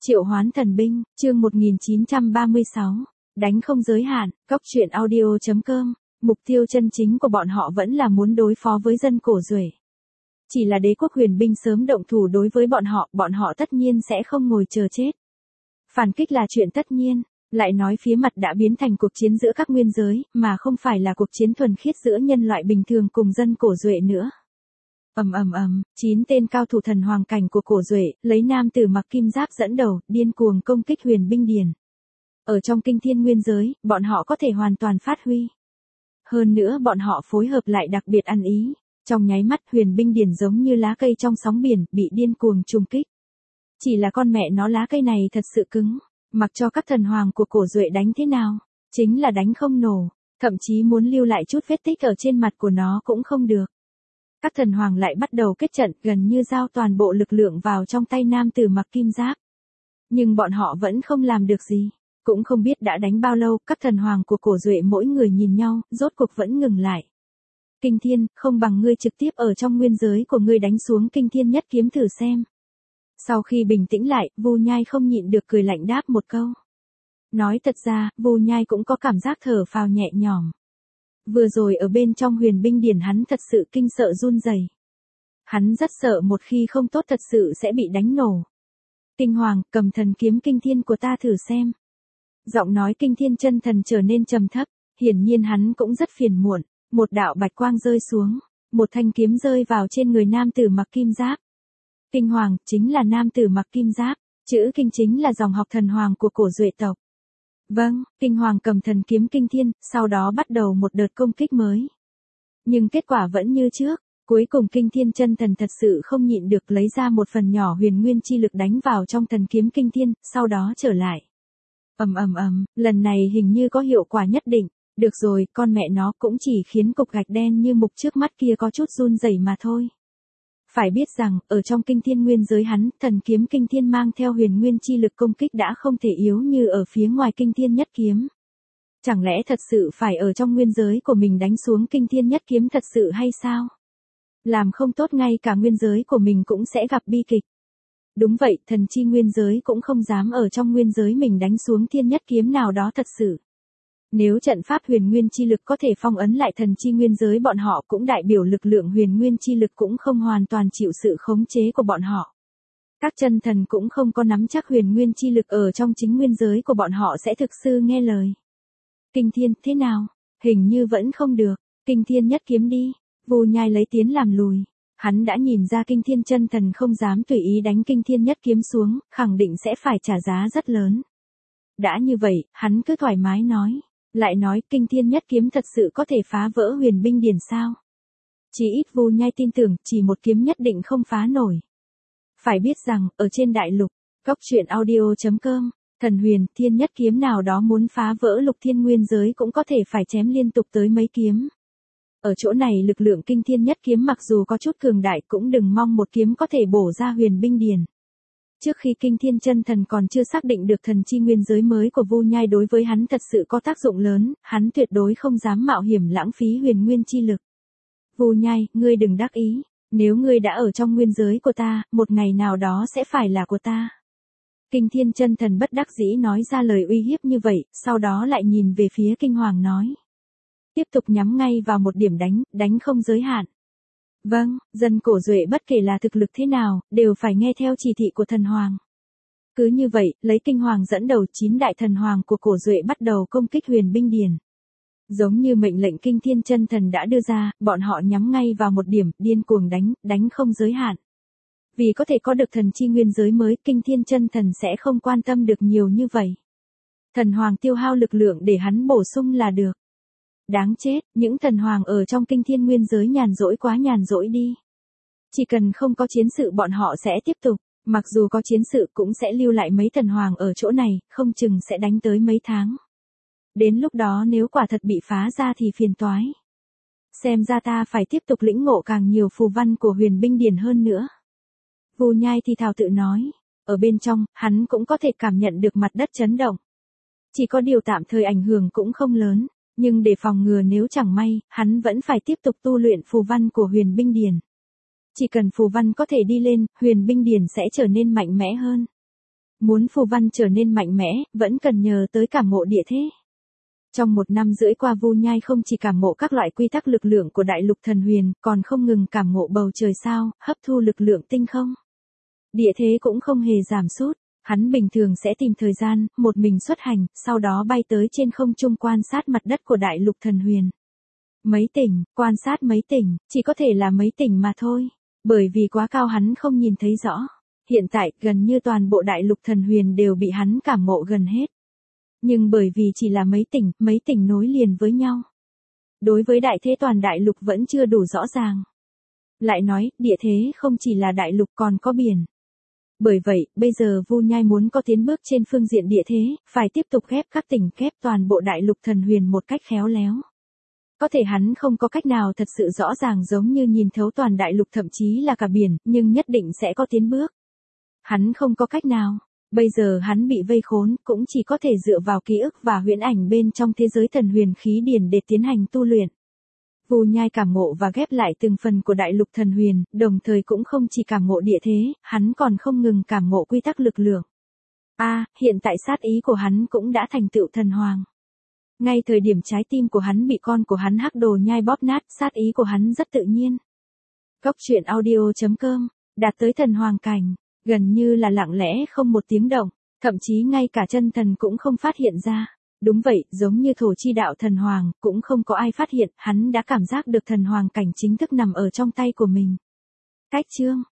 Triệu hoán thần binh, chương 1936, đánh không giới hạn, Cóc truyện audio.com, mục tiêu chân chính của bọn họ vẫn là muốn đối phó với dân Cổ Duệ. Chỉ là đế quốc huyền binh sớm động thủ đối với bọn họ tất nhiên sẽ không ngồi chờ chết. Phản kích là chuyện tất nhiên, lại nói phía mặt đã biến thành cuộc chiến giữa các nguyên giới, mà không phải là cuộc chiến thuần khiết giữa nhân loại bình thường cùng dân Cổ Duệ nữa. 9 tên cao thủ thần hoàng cảnh của Cổ Duệ, lấy nam tử mặc kim giáp dẫn đầu, điên cuồng công kích huyền binh điền. Ở trong kinh thiên nguyên giới, bọn họ có thể hoàn toàn phát huy. Hơn nữa bọn họ phối hợp lại đặc biệt ăn ý. Trong nháy mắt huyền binh điền giống như lá cây trong sóng biển, bị điên cuồng trùng kích. Chỉ là con mẹ nó lá cây này thật sự cứng, mặc cho các thần hoàng của Cổ Duệ đánh thế nào, chính là đánh không nổ, thậm chí muốn lưu lại chút vết tích ở trên mặt của nó cũng không được. Các thần hoàng lại bắt đầu kết trận, gần như giao toàn bộ lực lượng vào trong tay nam tử mặc kim giáp. Nhưng bọn họ vẫn không làm được gì, cũng không biết đã đánh bao lâu, các thần hoàng của Cổ Duệ mỗi người nhìn nhau, rốt cuộc vẫn ngừng lại. Kinh thiên, không bằng ngươi trực tiếp ở trong nguyên giới của ngươi đánh xuống kinh thiên nhất kiếm thử xem. Sau khi bình tĩnh lại, Vu Nhai không nhịn được cười lạnh đáp một câu. Nói thật ra, Vu Nhai cũng có cảm giác thở phào nhẹ nhõm. Vừa rồi ở bên trong huyền binh điển hắn thật sự kinh sợ run rẩy. Hắn rất sợ một khi không tốt thật sự sẽ bị đánh nổ. Kinh hoàng, cầm thần kiếm kinh thiên của ta thử xem. Giọng nói kinh thiên chân thần trở nên trầm thấp, hiển nhiên hắn cũng rất phiền muộn. Một đạo bạch quang rơi xuống, một thanh kiếm rơi vào trên người nam tử mặc kim giáp. Kinh hoàng, chính là nam tử mặc kim giáp, chữ kinh chính là dòng học thần hoàng của Cổ Duệ tộc. Vâng, kinh hoàng cầm thần kiếm kinh thiên, sau đó bắt đầu một đợt công kích mới. Nhưng kết quả vẫn như trước, cuối cùng kinh thiên chân thần thật sự không nhịn được lấy ra một phần nhỏ huyền nguyên chi lực đánh vào trong thần kiếm kinh thiên, sau đó trở lại. Lần này hình như có hiệu quả nhất định. Được rồi, con mẹ nó cũng chỉ khiến cục gạch đen như mục trước mắt kia có chút run rẩy mà thôi. Phải biết rằng, ở trong kinh thiên nguyên giới hắn, thần kiếm kinh thiên mang theo huyền nguyên chi lực công kích đã không thể yếu như ở phía ngoài kinh thiên nhất kiếm. Chẳng lẽ thật sự phải ở trong nguyên giới của mình đánh xuống kinh thiên nhất kiếm thật sự hay sao? Làm không tốt ngay cả nguyên giới của mình cũng sẽ gặp bi kịch. Đúng vậy, thần chi nguyên giới cũng không dám ở trong nguyên giới mình đánh xuống thiên nhất kiếm nào đó thật sự. Nếu trận pháp huyền nguyên chi lực có thể phong ấn lại thần chi nguyên giới bọn họ cũng đại biểu lực lượng huyền nguyên chi lực cũng không hoàn toàn chịu sự khống chế của bọn họ. Các chân thần cũng không có nắm chắc huyền nguyên chi lực ở trong chính nguyên giới của bọn họ sẽ thực sự nghe lời. Kinh thiên, thế nào? Hình như vẫn không được, kinh thiên nhất kiếm đi, Vu Nhai lấy tiến làm lùi. Hắn đã nhìn ra kinh thiên chân thần không dám tùy ý đánh kinh thiên nhất kiếm xuống, khẳng định sẽ phải trả giá rất lớn. Đã như vậy, hắn cứ thoải mái nói. Lại nói kinh thiên nhất kiếm thật sự có thể phá vỡ huyền binh điển sao? Chỉ ít Vu Nhai tin tưởng chỉ một kiếm nhất định không phá nổi. Phải biết rằng, ở trên đại lục, Cóc truyện audio.com, thần huyền thiên nhất kiếm nào đó muốn phá vỡ lục thiên nguyên giới cũng có thể phải chém liên tục tới mấy kiếm. Ở chỗ này lực lượng kinh thiên nhất kiếm mặc dù có chút cường đại cũng đừng mong một kiếm có thể bổ ra huyền binh điển. Trước khi kinh thiên chân thần còn chưa xác định được thần chi nguyên giới mới của Vu Nhai đối với hắn thật sự có tác dụng lớn, hắn tuyệt đối không dám mạo hiểm lãng phí huyền nguyên chi lực. Vu Nhai, ngươi đừng đắc ý, nếu ngươi đã ở trong nguyên giới của ta, một ngày nào đó sẽ phải là của ta. Kinh thiên chân thần bất đắc dĩ nói ra lời uy hiếp như vậy, sau đó lại nhìn về phía kinh hoàng nói. Tiếp tục nhắm ngay vào một điểm đánh không giới hạn. Vâng, dân Cổ Duệ bất kể là thực lực thế nào, đều phải nghe theo chỉ thị của thần hoàng. Cứ như vậy, lấy kinh hoàng dẫn đầu 9 đại thần hoàng của Cổ Duệ bắt đầu công kích huyền binh điển. Giống như mệnh lệnh kinh thiên chân thần đã đưa ra, bọn họ nhắm ngay vào một điểm, điên cuồng đánh không giới hạn. Vì có thể có được thần chi nguyên giới mới, kinh thiên chân thần sẽ không quan tâm được nhiều như vậy. Thần hoàng tiêu hao lực lượng để hắn bổ sung là được. Đáng chết, những thần hoàng ở trong kinh thiên nguyên giới nhàn rỗi quá nhàn rỗi đi. Chỉ cần không có chiến sự bọn họ sẽ tiếp tục, mặc dù có chiến sự cũng sẽ lưu lại mấy thần hoàng ở chỗ này, không chừng sẽ đánh tới mấy tháng. Đến lúc đó nếu quả thật bị phá ra thì phiền toái. Xem ra ta phải tiếp tục lĩnh ngộ càng nhiều phù văn của huyền binh điển hơn nữa. Vu Nhai thì thào tự nói, ở bên trong, hắn cũng có thể cảm nhận được mặt đất chấn động. Chỉ có điều tạm thời ảnh hưởng cũng không lớn. Nhưng để phòng ngừa nếu chẳng may, hắn vẫn phải tiếp tục tu luyện phù văn của huyền binh điển. Chỉ cần phù văn có thể đi lên, huyền binh điển sẽ trở nên mạnh mẽ hơn. Muốn phù văn trở nên mạnh mẽ, vẫn cần nhờ tới cảm ngộ địa thế. Trong 1 năm rưỡi qua Vu Nhai không chỉ cảm ngộ các loại quy tắc lực lượng của đại lục thần huyền, còn không ngừng cảm ngộ bầu trời sao, hấp thu lực lượng tinh không. Địa thế cũng không hề giảm sút, hắn bình thường sẽ tìm thời gian, một mình xuất hành, sau đó bay tới trên không trung quan sát mặt đất của đại lục thần huyền. Mấy tỉnh, quan sát mấy tỉnh, chỉ có thể là mấy tỉnh mà thôi, bởi vì quá cao hắn không nhìn thấy rõ. Hiện tại, gần như toàn bộ đại lục thần huyền đều bị hắn cảm ngộ gần hết. Nhưng bởi vì chỉ là mấy tỉnh nối liền với nhau. Đối với đại thế toàn đại lục vẫn chưa đủ rõ ràng. Lại nói, địa thế không chỉ là đại lục còn có biển. Bởi vậy, bây giờ Vu Nhai muốn có tiến bước trên phương diện địa thế, phải tiếp tục ghép các tỉnh ghép toàn bộ đại lục thần huyền một cách khéo léo. Có thể hắn không có cách nào thật sự rõ ràng giống như nhìn thấu toàn đại lục thậm chí là cả biển, nhưng nhất định sẽ có tiến bước. Hắn không có cách nào. Bây giờ hắn bị vây khốn, cũng chỉ có thể dựa vào ký ức và huyễn ảnh bên trong thế giới thần huyền khí điển để tiến hành tu luyện. Vu Nhai cảm ngộ và ghép lại từng phần của đại lục thần huyền, đồng thời cũng không chỉ cảm ngộ địa thế, hắn còn không ngừng cảm ngộ quy tắc lực lượng. Hiện tại sát ý của hắn cũng đã thành tựu thần hoàng. Ngay thời điểm trái tim của hắn bị con của hắn Hắc Đồ Nhai bóp nát, sát ý của hắn rất tự nhiên. Cốc truyện audio.com, đạt tới thần hoàng cảnh, gần như là lặng lẽ không một tiếng động, thậm chí ngay cả chân thần cũng không phát hiện ra. Đúng vậy, giống như thổ chi đạo thần hoàng, cũng không có ai phát hiện, hắn đã cảm giác được thần hoàng cảnh chính thức nằm ở trong tay của mình. Cách chương